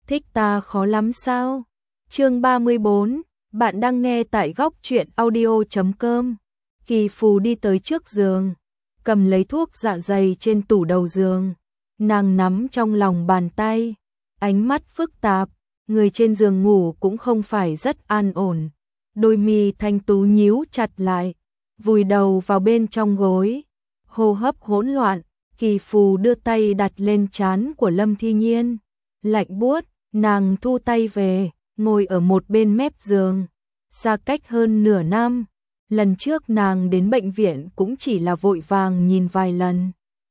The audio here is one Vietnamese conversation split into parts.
Thích ta khó lắm sao? Chương 34, bạn đang nghe tại góc truyện audio.com. Kỳ Phù đi tới trước giường, cầm lấy thuốc dạ dày trên tủ đầu giường, nàng nắm trong lòng bàn tay, ánh mắt phức tạp, người trên giường ngủ cũng không phải rất an ổn. Đôi mi thanh tú nhíu chặt lại, vùi đầu vào bên trong gối, hô hấp hỗn loạn. Kỳ Phù đưa tay đặt lên trán của Lâm Thi Nhiên, lạnh buốt, nàng thu tay về, ngồi ở một bên mép giường. Xa cách hơn nửa năm, lần trước nàng đến bệnh viện cũng chỉ là vội vàng nhìn vài lần.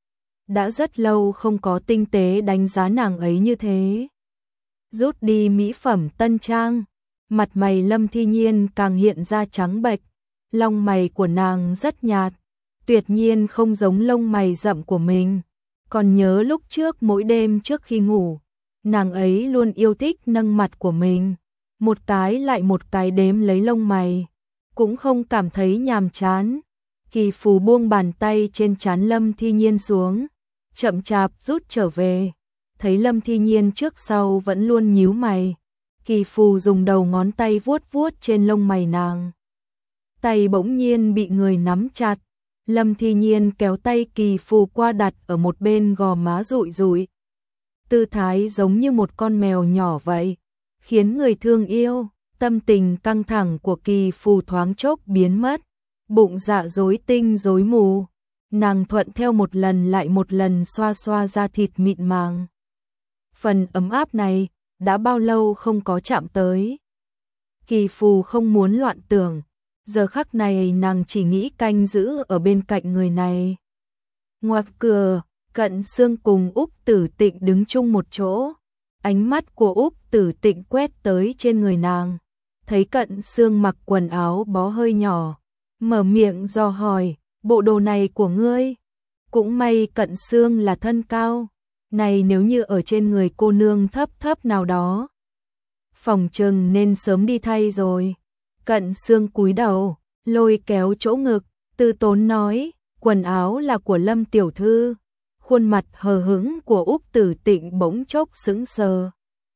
Đã rất lâu không có tinh tế đánh giá nàng ấy như thế. Rút đi mỹ phẩm tân trang, mặt mày Lâm Thi Nhiên càng hiện ra trắng bệch, lông mày của nàng rất nhạt, tuyệt nhiên không giống lông mày rậm của mình. Còn nhớ lúc trước mỗi đêm trước khi ngủ, nàng ấy luôn yêu thích nâng mặt của mình, một cái lại một cái đếm lấy lông mày, cũng không cảm thấy nhàm chán. Kỳ Phù buông bàn tay trên trán Lâm Thi Nhiên xuống, chậm chạp rút trở về, thấy Lâm Thi Nhiên trước sau vẫn luôn nhíu mày. Kỳ Phù dùng đầu ngón tay vuốt vuốt trên lông mày nàng. Tay bỗng nhiên bị người nắm chặt, Lâm Thi Nhiên kéo tay Kỳ Phù qua đặt ở một bên gò má rụi rụi. Tư thái giống như một con mèo nhỏ vậy, khiến người thương yêu. Tâm tình căng thẳng của Kỳ Phù thoáng chốc biến mất, bụng dạ rối tinh rối mù. Nàng thuận theo một lần lại một lần xoa xoa da thịt mịn màng. Phần ấm áp này, đã bao lâu không có chạm tới. Kỳ Phù không muốn loạn tưởng, giờ khắc này nàng chỉ nghĩ canh giữ ở bên cạnh người này. Ngoài cửa, Cận Sương cùng Úc Tử Tịnh đứng chung một chỗ. Ánh mắt của Úc Tử Tịnh quét tới trên người nàng, thấy Cận Sương mặc quần áo bó hơi nhỏ, mở miệng dò hỏi, bộ đồ này của ngươi? Cũng may Cận Sương là thân cao, này nếu như ở trên người cô nương thấp thấp nào đó, phòng chừng nên sớm đi thay rồi. Cận Sương cúi đầu, lôi kéo chỗ ngực, từ tốn nói, quần áo là của Lâm tiểu thư. Khuôn mặt hờ hững của Úc Tử Tịnh bỗng chốc sững sờ.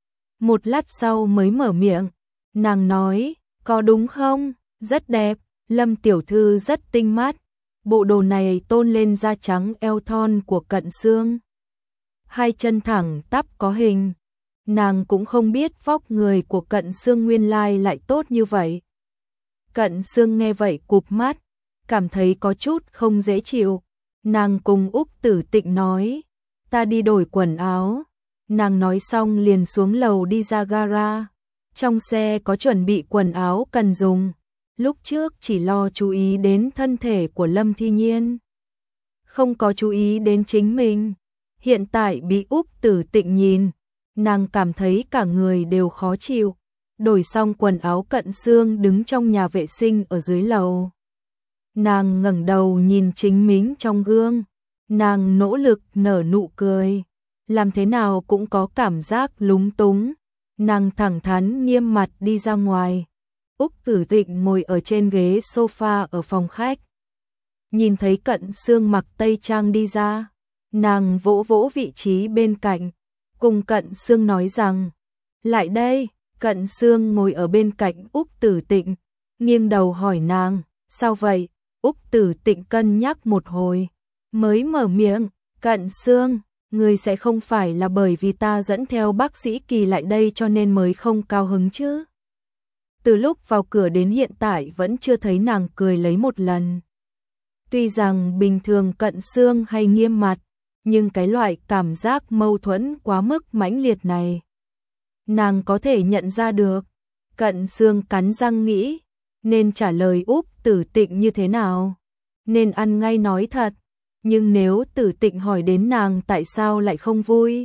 Một lát sau mới mở miệng, nàng nói, có đúng không? Rất đẹp, Lâm tiểu thư rất tinh mắt. Bộ đồ này tôn lên da trắng eo thon của Cận Sương. Hai chân thẳng tắp có hình. Nàng cũng không biết vóc người của Cận Sương nguyên lai lại tốt như vậy. Cận Sương nghe vậy cụp mắt, cảm thấy có chút không dễ chịu. Nàng cùng Úc Tử Tịnh nói, ta đi đổi quần áo. Nàng nói xong liền xuống lầu đi ra gara. Trong xe có chuẩn bị quần áo cần dùng. Lúc trước chỉ lo chú ý đến thân thể của Lâm Thi Nhiên, không có chú ý đến chính mình. Hiện tại bị Úc Tử Tịnh nhìn, nàng cảm thấy cả người đều khó chịu. Đổi xong quần áo, Cận Sương đứng trong nhà vệ sinh ở dưới lầu. Nàng ngẩng đầu nhìn chính mình trong gương, nàng nỗ lực nở nụ cười, làm thế nào cũng có cảm giác lúng túng. Nàng thẳng thắn nghiêm mặt đi ra ngoài. Úc Tử Tịnh ngồi ở trên ghế sofa ở phòng khách, nhìn thấy Cận Sương mặc tây trang đi ra, nàng vỗ vỗ vị trí bên cạnh, cùng Cận Sương nói rằng, lại đây. Cận Sương ngồi ở bên cạnh Úc Tử Tịnh, nghiêng đầu hỏi nàng, sao vậy? Úc Tử Tịnh cân nhắc một hồi, mới mở miệng, Cận Sương, người sẽ không phải là bởi vì ta dẫn theo bác sĩ Kỳ lại đây cho nên mới không cao hứng chứ? Từ lúc vào cửa đến hiện tại vẫn chưa thấy nàng cười lấy một lần. Tuy rằng bình thường Cận Sương hay nghiêm mặt, nhưng cái loại cảm giác mâu thuẫn quá mức mãnh liệt này, nàng có thể nhận ra được. Cận Sương cắn răng nghĩ, nên trả lời Úc Tử Tịnh như thế nào? Nên ăn ngay nói thật, nhưng nếu Tử Tịnh hỏi đến nàng tại sao lại không vui,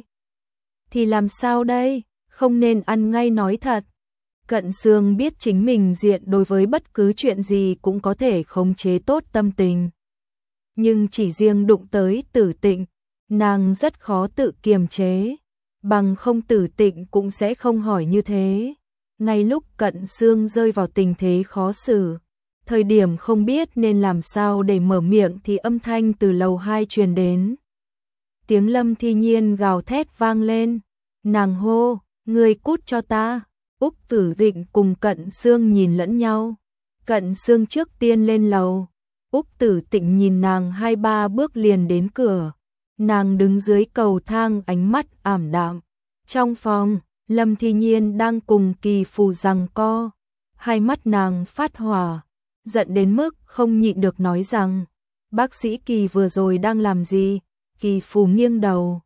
thì làm sao đây? Không nên ăn ngay nói thật. Cận Sương biết chính mình diện đối với bất cứ chuyện gì cũng có thể khống chế tốt tâm tình, nhưng chỉ riêng đụng tới Tử Tịnh, nàng rất khó tự kiềm chế, bằng không Tử Tịnh cũng sẽ không hỏi như thế. Ngay lúc Cận Sương rơi vào tình thế khó xử, thời điểm không biết nên làm sao để mở miệng thì âm thanh từ lầu 2 truyền đến. Tiếng Lâm Thi Nhiên gào thét vang lên, nàng hô, Ngươi cút cho ta. Úc Tử Tịnh cùng Cận Xương nhìn lẫn nhau. Cận Xương trước tiên lên lầu. Úc Tử Tịnh nhìn nàng 2-3 bước liền đến cửa. Nàng đứng dưới cầu thang ánh mắt ảm đạm. Trong phòng, Lâm Thi Nhiên đang cùng Kỳ Phù giằng co. Hai mắt nàng phát hỏa, giận đến mức không nhịn được nói rằng, bác sĩ Kỳ vừa rồi đang làm gì? Kỳ Phù nghiêng đầu.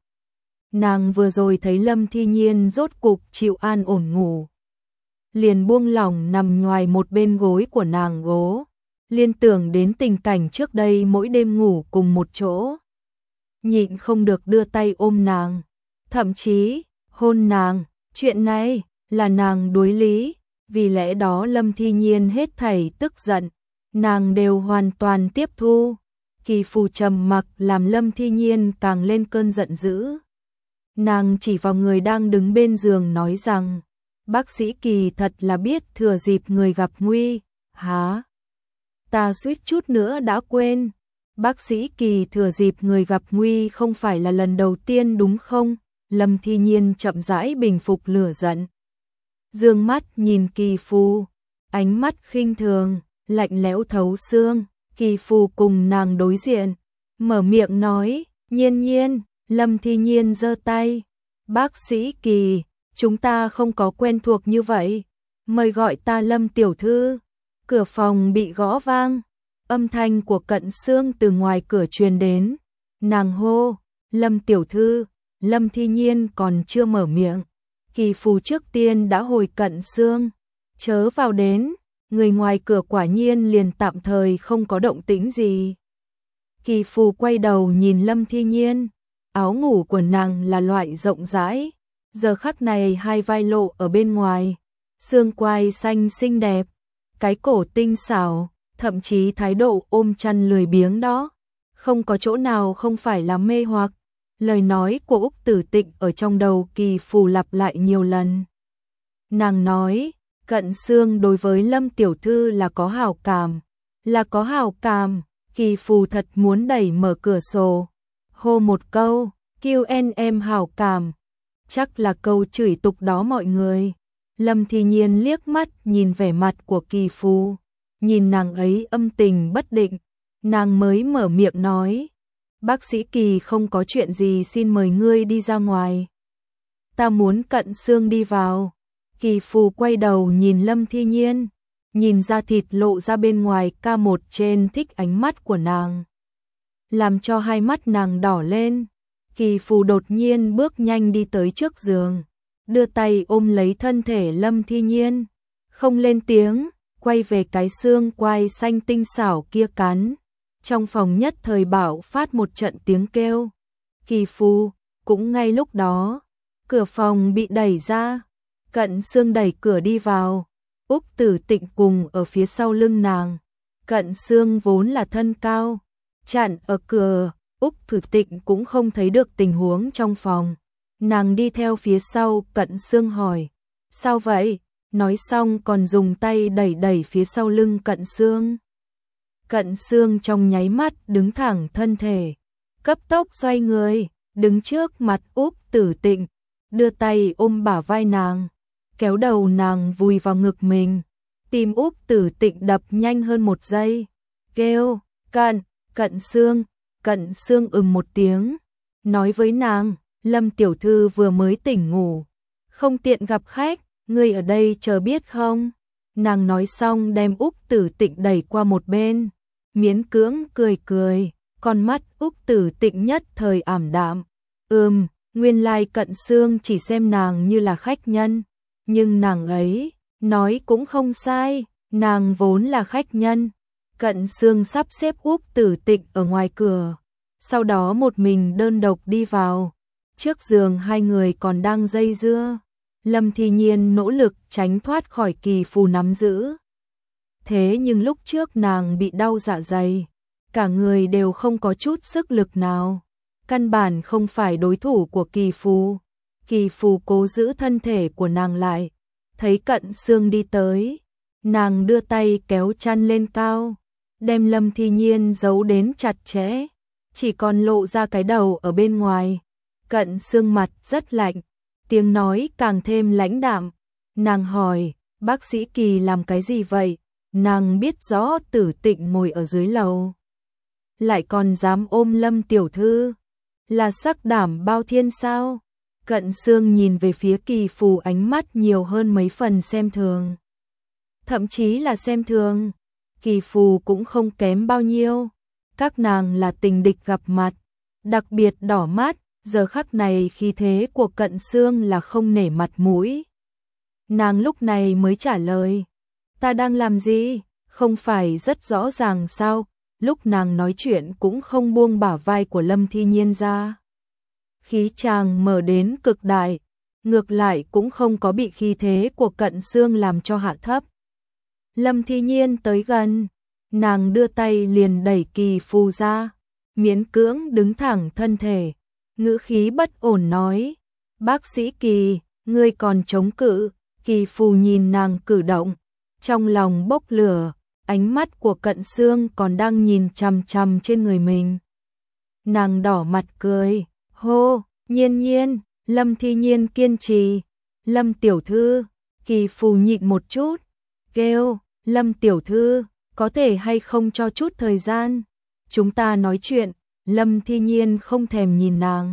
Nàng vừa rồi thấy Lâm Thi Nhiên rốt cục chịu an ổn ngủ. Liền buông lỏng nằm ngoài một bên gối của nàng gố. Liên tưởng đến tình cảnh trước đây mỗi đêm ngủ cùng một chỗ. Nhịn không được đưa tay ôm nàng. Thậm chí, hôn nàng. Chuyện này là nàng đối lý. Vì lẽ đó Lâm Thi Nhiên hết thảy tức giận. Nàng đều hoàn toàn tiếp thu. Kỳ Phù trầm mặc làm Lâm Thi Nhiên càng lên cơn giận dữ. Nàng chỉ vào người đang đứng bên giường nói rằng, bác sĩ Kỳ thật là biết thừa dịp người gặp nguy. Hả? Ta suýt chút nữa đã quên. Bác sĩ Kỳ thừa dịp người gặp nguy không phải là lần đầu tiên đúng không? Lâm Thi Nhiên chậm rãi bình phục lửa giận. Dương mắt nhìn Kỳ Phù, ánh mắt khinh thường, lạnh lẽo thấu xương. Kỳ Phù cùng nàng đối diện, mở miệng nói, Nhiên Nhiên. Lâm Thi Nhiên giơ tay, bác sĩ Kỳ, chúng ta không có quen thuộc như vậy, mời gọi ta Lâm tiểu thư. Cửa phòng bị gõ vang, âm thanh của Cận Xương từ ngoài cửa truyền đến. Nàng hô, Lâm tiểu thư. Lâm Thi Nhiên còn chưa mở miệng, Kỳ Phù trước tiên đã hồi Cận Xương, chớ vào đến. Người ngoài cửa quả nhiên liền tạm thời không có động tĩnh gì. Kỳ Phù quay đầu nhìn Lâm Thi Nhiên, áo ngủ của nàng là loại rộng rãi, giờ khắc này hai vai lộ ở bên ngoài, xương quai xanh xinh đẹp, cái cổ tinh xảo, thậm chí thái độ ôm chăn lười biếng đó, không có chỗ nào không phải là mê hoặc. Lời nói của Úc Tử Tịnh ở trong đầu Kỳ Phù lặp lại nhiều lần. Nàng nói, Cận Xương đối với Lâm tiểu thư là có hảo cảm, là có hảo cảm. Kỳ Phù thật muốn đẩy mở cửa sổ, hô một câu, QNM hảo cảm, chắc là câu chửi tục đó mọi người. Lâm Thi Nhiên liếc mắt nhìn vẻ mặt của Kỳ Phù, nhìn nàng ấy âm tình bất định, nàng mới mở miệng nói, bác sĩ Kỳ không có chuyện gì, xin mời ngươi đi ra ngoài. Ta muốn Cận Xương đi vào. Kỳ Phù quay đầu nhìn Lâm Thi Nhiên, nhìn da thịt lộ ra bên ngoài K1 trên thích ánh mắt của nàng, làm cho hai mắt nàng đỏ lên. Kỳ Phù đột nhiên bước nhanh đi tới trước giường, đưa tay ôm lấy thân thể Lâm Thi Nhiên, không lên tiếng, quay về cái xương quai xanh tinh xảo kia cắn. Trong phòng nhất thời bạo phát một trận tiếng kêu. Kỳ Phù, cũng ngay lúc đó, cửa phòng bị đẩy ra, Cận Xương đẩy cửa đi vào, Úc Tử Tịnh cùng ở phía sau lưng nàng. Cận Xương vốn là thân cao, chặn ở cửa, Úc Tử Tịnh cũng không thấy được tình huống trong phòng. Nàng đi theo phía sau, Cận Xương hỏi, sao vậy? Nói xong còn dùng tay đẩy đẩy phía sau lưng Cận Xương. Cận Xương trong nháy mắt đứng thẳng thân thể, cấp tốc xoay người, đứng trước mặt Úc Tử Tịnh, đưa tay ôm bả vai nàng, kéo đầu nàng vùi vào ngực mình. Tim Úc Tử Tịnh đập nhanh hơn một giây, kêu, Cận Xương. Cận Xương một tiếng, nói với nàng, Lâm tiểu thư vừa mới tỉnh ngủ, không tiện gặp khách, ngươi ở đây chờ biết không? Nàng nói xong đem Úc Tử Tịnh đẩy qua một bên, miễn cưỡng cười cười, con mắt Úc Tử Tịnh nhất thời ảm đạm. Nguyên lai Cận Xương chỉ xem nàng như là khách nhân, nhưng nàng ấy nói cũng không sai, nàng vốn là khách nhân. Cận Xương sắp xếp Úc Tử Tịnh ở ngoài cửa, sau đó một mình đơn độc đi vào. Trước giường hai người còn đang dây dưa, Lâm Thi Nhiên nỗ lực tránh thoát khỏi Kỳ Phù nắm giữ. Thế nhưng lúc trước nàng bị đau dạ dày, cả người đều không có chút sức lực nào, căn bản không phải đối thủ của Kỳ Phù. Kỳ Phù cố giữ thân thể của nàng lại, thấy Cận Xương đi tới, nàng đưa tay kéo chăn lên cao, đem Lâm Thi Nhiên giấu đến chặt chẽ, chỉ còn lộ ra cái đầu ở bên ngoài. Cận Xương mặt rất lạnh, tiếng nói càng thêm lãnh đạm. Nàng hỏi, bác sĩ Kỳ làm cái gì vậy? Nàng biết rõ Tử Tịnh ngồi ở dưới lầu, lại còn dám ôm Lâm tiểu thư, là sắc đảm bao thiên sao? Cận Xương nhìn về phía Kỳ Phù, ánh mắt nhiều hơn mấy phần xem thường. Thậm chí là xem thường. Kỳ Phù cũng không kém bao nhiêu. Các nàng là tình địch gặp mặt, đặc biệt đỏ mắt, giờ khắc này khí thế của Cận Xương là không nể mặt mũi. Nàng lúc này mới trả lời, ta đang làm gì? Không phải rất rõ ràng sao? Lúc nàng nói chuyện cũng không buông bả vai của Lâm Thi Nhiên ra. Khí chàng mở đến cực đại, ngược lại cũng không có bị khí thế của Cận Xương làm cho hạ thấp. Lâm Thi Nhiên tới gần, nàng đưa tay liền đẩy Kỳ Phù ra, miễn cưỡng đứng thẳng thân thể, ngữ khí bất ổn nói, bác sĩ Kỳ, ngươi còn chống cự. Kỳ Phù nhìn nàng cử động, trong lòng bốc lửa, ánh mắt của Cận Xương còn đang nhìn chằm chằm trên người mình. Nàng đỏ mặt cười, hô, Nhiên Nhiên. Lâm Thi Nhiên kiên trì, Lâm tiểu thư. Kỳ Phù nhịn một chút, kêu, Lâm tiểu thư, có thể hay không cho chút thời gian, chúng ta nói chuyện. Lâm Thi Nhiên không thèm nhìn nàng.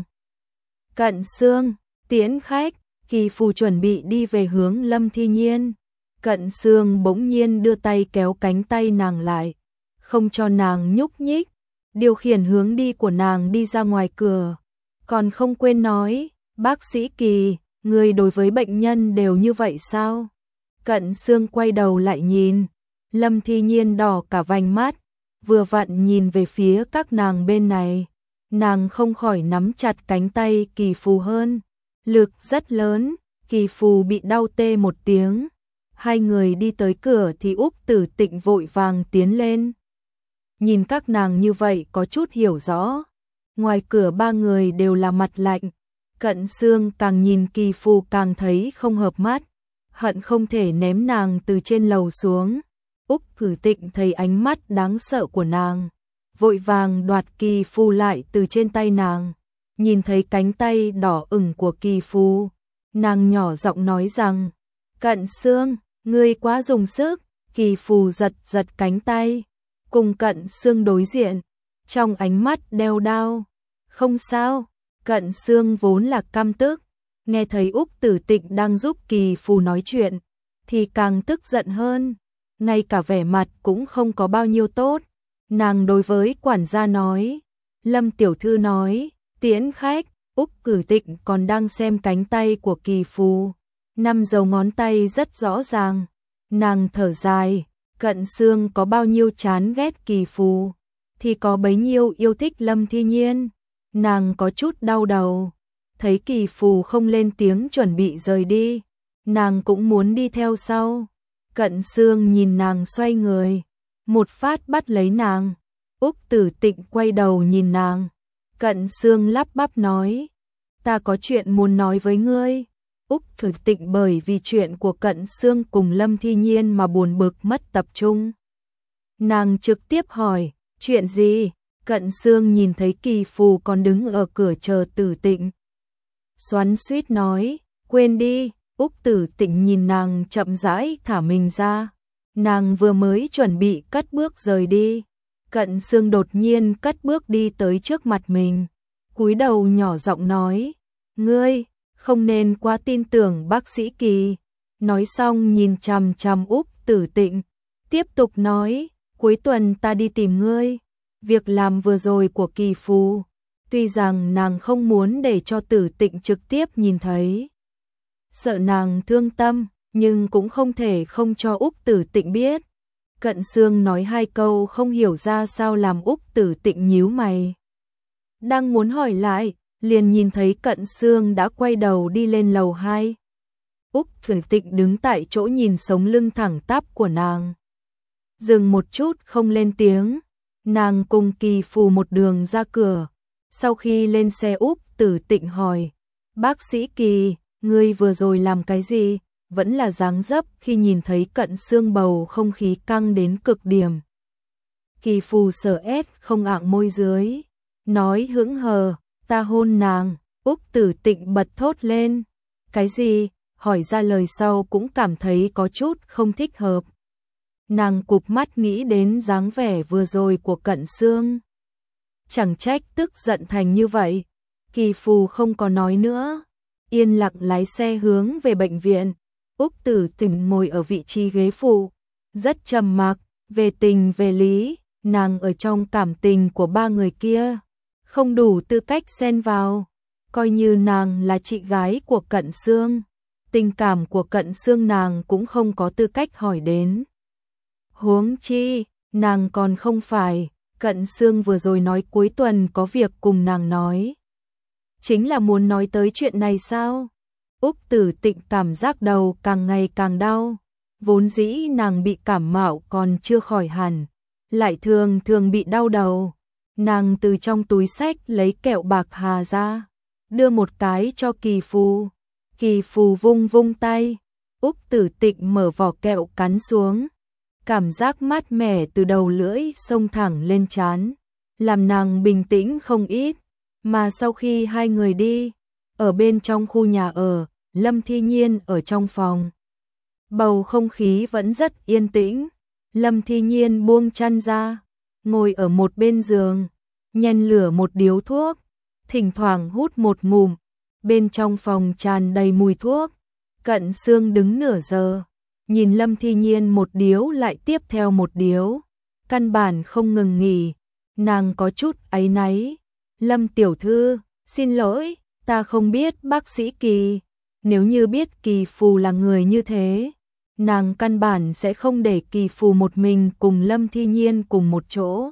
Cận Xương, tiễn khách. Kỳ Phù chuẩn bị đi về hướng Lâm Thi Nhiên. Cận Xương bỗng nhiên đưa tay kéo cánh tay nàng lại, không cho nàng nhúc nhích, điều khiển hướng đi của nàng đi ra ngoài cửa. Còn không quên nói, bác sĩ Kỳ, người đối với bệnh nhân đều như vậy sao? Cận Xương quay đầu lại nhìn, Lâm Thi Nhiên đỏ cả vành mắt, vừa vặn nhìn về phía các nàng bên này. Nàng không khỏi nắm chặt cánh tay Kỳ Phù hơn, lực rất lớn. Kỳ Phù bị đau tê một tiếng. Hai người đi tới cửa thì Úc Tử Tịnh vội vàng tiến lên. Nhìn các nàng như vậy có chút hiểu rõ. Ngoài cửa ba người đều là mặt lạnh. Cận Xương càng nhìn Kỳ Phù càng thấy không hợp mắt, hận không thể ném nàng từ trên lầu xuống. Úc Tử Tịnh thấy ánh mắt đáng sợ của nàng, vội vàng đoạt Kỳ Phù lại từ trên tay nàng. Nhìn thấy cánh tay đỏ ửng của Kỳ Phù, nàng nhỏ giọng nói rằng, Cận Xương, ngươi quá dùng sức. Kỳ Phù giật giật cánh tay, cùng Cận Xương đối diện, trong ánh mắt đeo đao. Không sao. Cận Xương vốn là căm tức, nghe thấy Úc Tử Tịnh đang giúp Kỳ Phù nói chuyện, thì càng tức giận hơn, ngay cả vẻ mặt cũng không có bao nhiêu tốt. Nàng đối với quản gia nói, Lâm tiểu thư nói, tiễn khách. Úc Tử Tịnh còn đang xem cánh tay của Kỳ Phù, 5 dấu ngón tay rất rõ ràng. Nàng thở dài, Cận Xương có bao nhiêu chán ghét Kỳ Phù, thì có bấy nhiêu yêu thích Lâm Thi Nhiên. Nàng có chút đau đầu, thấy Kỳ Phù không lên tiếng chuẩn bị rời đi, nàng cũng muốn đi theo sau. Cận Xương nhìn nàng xoay người, một phát bắt lấy nàng. Úc Tử Tịnh quay đầu nhìn nàng. Cận Xương lắp bắp nói, ta có chuyện muốn nói với ngươi. Úc Tử Tịnh bởi vì chuyện của Cận Xương cùng Lâm Thi Nhiên mà buồn bực mất tập trung. Nàng trực tiếp hỏi, chuyện gì? Cận Xương nhìn thấy Kỳ Phù còn đứng ở cửa chờ Tử Tịnh, xoắn xuýt nói, quên đi. Úc Tử Tịnh nhìn nàng chậm rãi thả mình ra. Nàng vừa mới chuẩn bị cất bước rời đi, Cận Xương đột nhiên cất bước đi tới trước mặt mình, cúi đầu nhỏ giọng nói, ngươi không nên quá tin tưởng bác sĩ Kỳ. Nói xong nhìn chằm chằm Úc Tử Tịnh, tiếp tục nói, cuối tuần ta đi tìm ngươi. Việc làm vừa rồi của Kỳ Phù, tuy rằng nàng không muốn để cho Tử Tịnh trực tiếp nhìn thấy, sợ nàng thương tâm, nhưng cũng không thể không cho Úc Tử Tịnh biết. Cận Xương nói 2 câu không hiểu ra sao làm Úc Tử Tịnh nhíu mày. Đang muốn hỏi lại, liền nhìn thấy Cận Xương đã quay đầu đi lên lầu 2. Úc Tử Tịnh đứng tại chỗ nhìn sống lưng thẳng tắp của nàng, dừng một chút không lên tiếng. Nàng cùng Kỳ Phù một đường ra cửa. Sau khi lên xe, Úc Tử Tịnh hỏi, bác sĩ Kỳ, ngươi vừa rồi làm cái gì? Vẫn là dáng dấp khi nhìn thấy Cận Xương bầu không khí căng đến cực điểm. Kỳ Phù sở ép không ạng môi dưới, nói hững hờ, ta hôn nàng. Úc Tử Tịnh bật thốt lên, Cái gì? Hỏi ra lời sau cũng cảm thấy có chút không thích hợp. Nàng cụp mắt nghĩ đến dáng vẻ vừa rồi của Cận Xương. Chẳng trách tức giận thành như vậy. Kỳ Phù không có nói nữa, yên lặng lái xe hướng về bệnh viện. Úc Tử Tịnh ngồi ở vị trí ghế phụ, rất trầm mặc, về tình về lý, nàng ở trong cảm tình của ba người kia, không đủ tư cách xen vào, coi như nàng là chị gái của Cận Xương, tình cảm của Cận Xương nàng cũng không có tư cách hỏi đến. Huống chi, nàng còn không phải, Cận Xương vừa rồi nói cuối tuần có việc cùng nàng nói. Chính là muốn nói tới chuyện này sao? Úc Tử Tịnh cảm giác đầu càng ngày càng đau, vốn dĩ nàng bị cảm mạo còn chưa khỏi hẳn, lại thường thường bị đau đầu. Nàng từ trong túi xách lấy kẹo bạc hà ra, đưa một cái cho Kỳ Phù. Kỳ Phù vung vung tay, Úc Tử Tịnh mở vỏ kẹo cắn xuống. Cảm giác mát mẻ từ đầu lưỡi xông thẳng lên trán, làm nàng bình tĩnh không ít. Mà sau khi hai người đi, ở bên trong khu nhà ở, Lâm Thi Nhiên ở trong phòng. Bầu không khí vẫn rất yên tĩnh. Lâm Thi Nhiên buông chăn ra, ngồi ở một bên giường, nhen lửa một điếu thuốc, thỉnh thoảng hút một ngụm. Bên trong phòng tràn đầy mùi thuốc. Cận Xương đứng nửa giờ, nhìn Lâm Thi Nhiên một điếu lại tiếp theo một điếu, căn bản không ngừng nghỉ. Nàng có chút áy náy. Lâm tiểu thư, xin lỗi, ta không biết bác sĩ Kỳ. Nếu như biết Kỳ Phù là người như thế, nàng căn bản sẽ không để Kỳ Phù một mình cùng Lâm Thi Nhiên cùng một chỗ.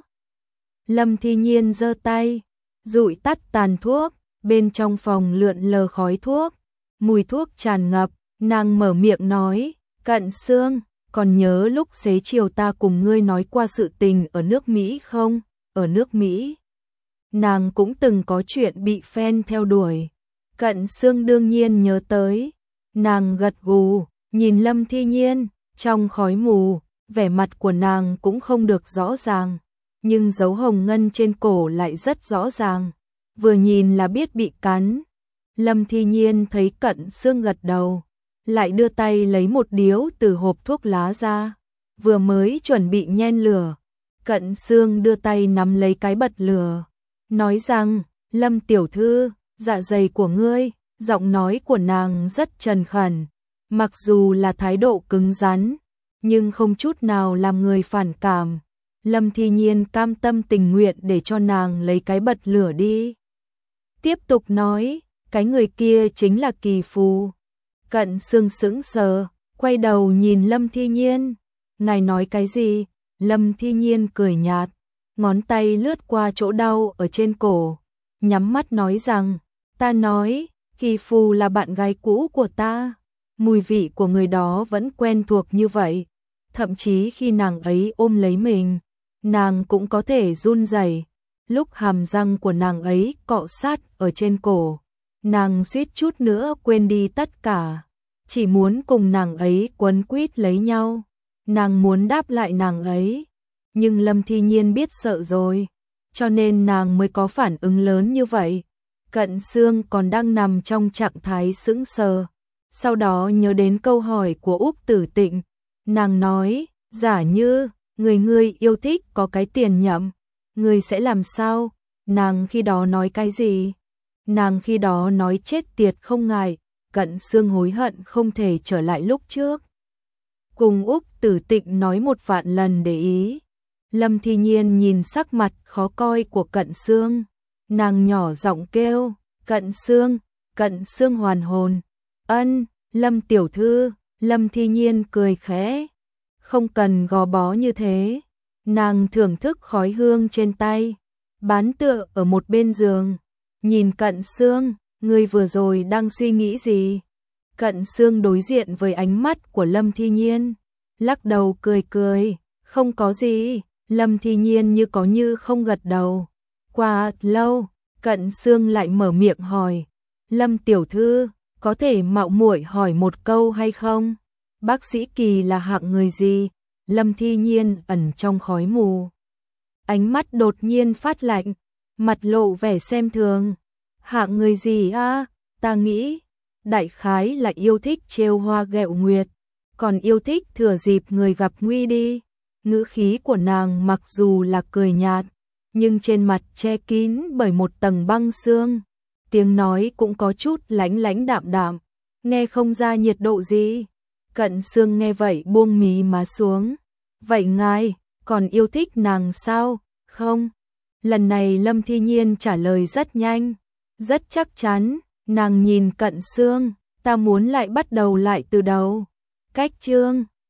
Lâm Thi Nhiên giơ tay, dụi tắt tàn thuốc, bên trong phòng lượn lờ khói thuốc, mùi thuốc tràn ngập, nàng mở miệng nói, Cận Xương, còn nhớ lúc xế chiều ta cùng ngươi nói qua sự tình ở nước Mỹ không? Ở nước Mỹ, nàng cũng từng có chuyện bị fan theo đuổi. Cận Xương đương nhiên nhớ tới, nàng gật gù, nhìn Lâm Thi Nhiên, trong khói mù, vẻ mặt của nàng cũng không được rõ ràng, nhưng dấu hồng ngân trên cổ lại rất rõ ràng, vừa nhìn là biết bị cắn. Lâm Thi Nhiên thấy Cận Xương gật đầu, lại đưa tay lấy một điếu từ hộp thuốc lá ra, vừa mới chuẩn bị nhen lửa, Cận Xương đưa tay nắm lấy cái bật lửa, nói rằng, Lâm tiểu thư, dạ dày của ngươi. Giọng nói của nàng rất trần khẩn, mặc dù là thái độ cứng rắn, nhưng không chút nào làm người phản cảm. Lâm Thi Nhiên cam tâm tình nguyện để cho nàng lấy cái bật lửa đi. Tiếp tục nói, cái người kia chính là Kỳ Phù. Cận Xương sững sờ, quay đầu nhìn Lâm Thi Nhiên. Ngài nói cái gì? Lâm Thi Nhiên cười nhạt, ngón tay lướt qua chỗ đau ở trên cổ, nhắm mắt nói rằng, ta nói, Kỳ Phù là bạn gái cũ của ta. Mùi vị của người đó vẫn quen thuộc như vậy. Thậm chí khi nàng ấy ôm lấy mình, nàng cũng có thể run rẩy. Lúc hàm răng của nàng ấy cọ sát ở trên cổ, nàng suýt chút nữa quên đi tất cả. Chỉ muốn cùng nàng ấy quấn quýt lấy nhau. Nàng muốn đáp lại nàng ấy. Nhưng Lâm Thi Nhiên biết sợ rồi, cho nên nàng mới có phản ứng lớn như vậy. Cận Xương còn đang nằm trong trạng thái sững sờ. Sau đó nhớ đến câu hỏi của Úc Tử Tịnh. Nàng nói, giả như, ngươi yêu thích có cái tiền nhậm, ngươi sẽ làm sao? Nàng khi đó nói cái gì? Nàng khi đó nói chết tiệt không ngại. Cận Xương hối hận không thể trở lại lúc trước. Cùng Úc Tử Tịnh nói một vạn lần để ý. Lâm Thi Nhiên nhìn sắc mặt khó coi của Cận Xương. Nàng nhỏ giọng kêu, Cận Xương hoàn hồn. Ân, Lâm tiểu thư. Lâm Thi Nhiên cười khẽ, không cần gò bó như thế. Nàng thưởng thức khói hương trên tay, bán tựa ở một bên giường, nhìn Cận Xương, ngươi vừa rồi đang suy nghĩ gì? Cận Xương đối diện với ánh mắt của Lâm Thi Nhiên, lắc đầu cười cười, không có gì. Lâm Thi Nhiên như có như không gật đầu. Qua lâu, Cận Xương lại mở miệng hỏi, Lâm tiểu thư, có thể mạo muội hỏi một câu hay không? Bác sĩ Kỳ là hạng người gì? Lâm Thi Nhiên ẩn trong khói mù, ánh mắt đột nhiên phát lạnh, mặt lộ vẻ xem thường. Hạng người gì a? Ta nghĩ, đại khái là yêu thích trêu hoa ghẹo nguyệt, còn yêu thích thừa dịp người gặp nguy đi. Ngữ khí của nàng mặc dù là cười nhạt, nhưng trên mặt che kín bởi một tầng băng xương. Tiếng nói cũng có chút lãnh lãnh đạm đạm, nghe không ra nhiệt độ gì. Cận Sương nghe vậy buông mí má xuống. Vậy ngài, còn yêu thích nàng sao? Không. Lần này Lâm Thi Nhiên trả lời rất nhanh, rất chắc chắn. Nàng nhìn Cận Sương, ta muốn lại bắt đầu lại từ đầu. Cách chương